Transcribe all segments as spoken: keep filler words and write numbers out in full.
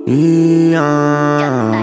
Yeah.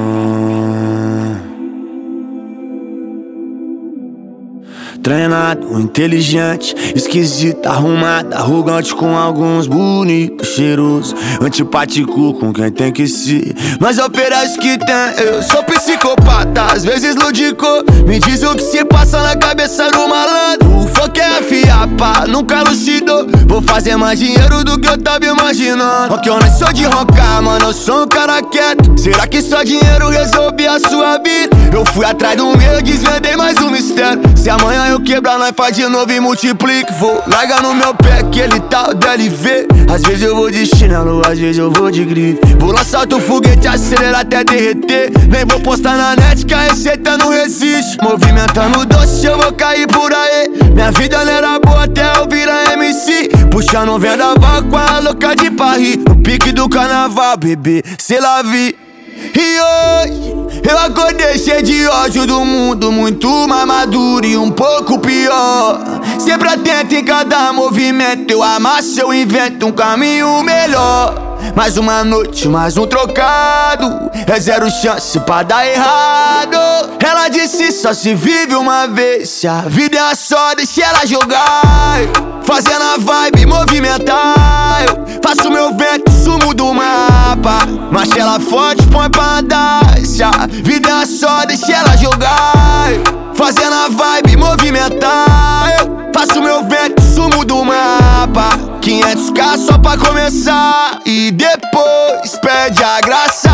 Treinado, inteligente, esquisito, arrumado, arrogante com alguns bonitos, cheiroso, antipático com quem tem que ser, mas oferece que tem. Eu sou psicopata, às vezes ludico. Me diz o que se passa na cabeça do malandro. O foco é afiar, pá, nunca lucidou. Vou fazer mais dinheiro do que eu tava imaginando. Porque eu nem sou de roncar, mano, eu sou um cara quieto. Será que só dinheiro resolve a sua vida? Eu fui atrás do meu, desvendei mais um mistério. Se amanhã eu quebrar, nós faz de novo e multiplica. Vou largar no meu pé aquele tal D L V. Às vezes eu vou de chinelo, às vezes eu vou de grife. Vou lançar outro foguete, acelerar até derreter. Nem vou postar na net que a receita não resiste. Movimentando doce, eu vou cair por aí. Minha vida não era boa até eu virar M C. Puxando um vendaval com a louca de Paris. No pique do carnaval, bebê, cê la vi. E hoje eu acordei cheio de ódio do mundo, muito mais maduro e um pouco pior. Sempre atento em cada movimento, eu amasso, eu invento um caminho melhor. Mais uma noite, mais um trocado, é zero chance pra dar errado. Ela disse só se vive uma vez, se a vida é só, deixa ela jogar. Fazendo a vibe, movimentar. Eu faço meu vento, sumo do mapa. Mas ela forte, põe pra andar. Se a vida é só, deixa ela jogar. Fazendo a vibe, movimentar. Eu faço meu vento, sumo do mapa. quinhentos k só pra começar. E depois pede a graça.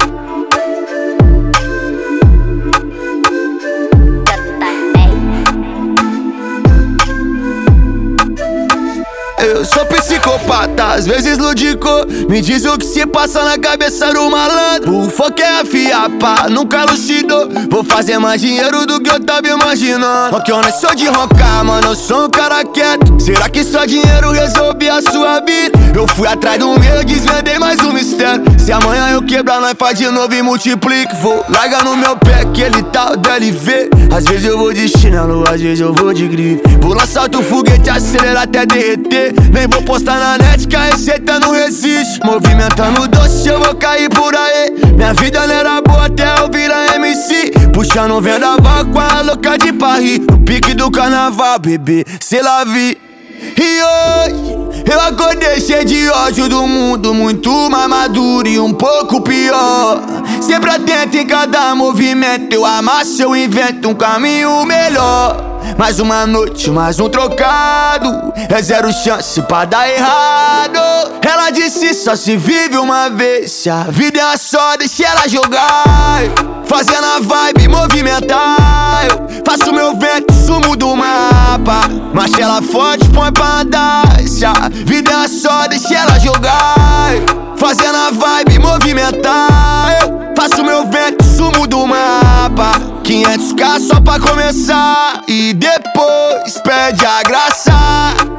Eu sou psicopata, às vezes ludico. Me diz o que se passa na cabeça do malandro. O foco é afiar, pá, nunca lucidou. Vou fazer mais dinheiro do que eu tava imaginando. Porque eu não sou de roncar, mano, eu sou um cara quieto. Será que só dinheiro resolve a sua vida? Eu fui atrás do meu, desvendei mais um mistério. Se amanhã eu quebrar, nós faz de novo e multiplica. Vou largar no meu pé aquele tal D L V. Às vezes eu vou de chinelo, às vezes eu vou de grife. Vou lançar outro foguete, acelerar até derreter. Nem vou postar na net que a receita não resiste. Movimentando doce, eu vou cair por aí. Minha vida não era boa até eu virar M C. Puxando um vendaval com a louca de Paris. No pique do carnaval, bebê, cê la vi. E hoje eu acordei cheio de ódio do mundo, muito mais maduro e um pouco pior. Sempre atento em cada movimento, eu amasso, eu invento um caminho melhor. Mais uma noite, mais um trocado, é zero chance pra dar errado. Ela disse só se vive uma vez, se a vida é só, deixa ela jogar. Fazendo a vibe, movimentar. Eu faço meu vento, sumo do mapa. Mas ela forte, põe pra andar. Se a vida é só, deixa ela jogar. Fazendo a vibe, movimentar. Eu faço meu vento, sumo do mapa. quinhentos k só pra começar. E depois pede a graça.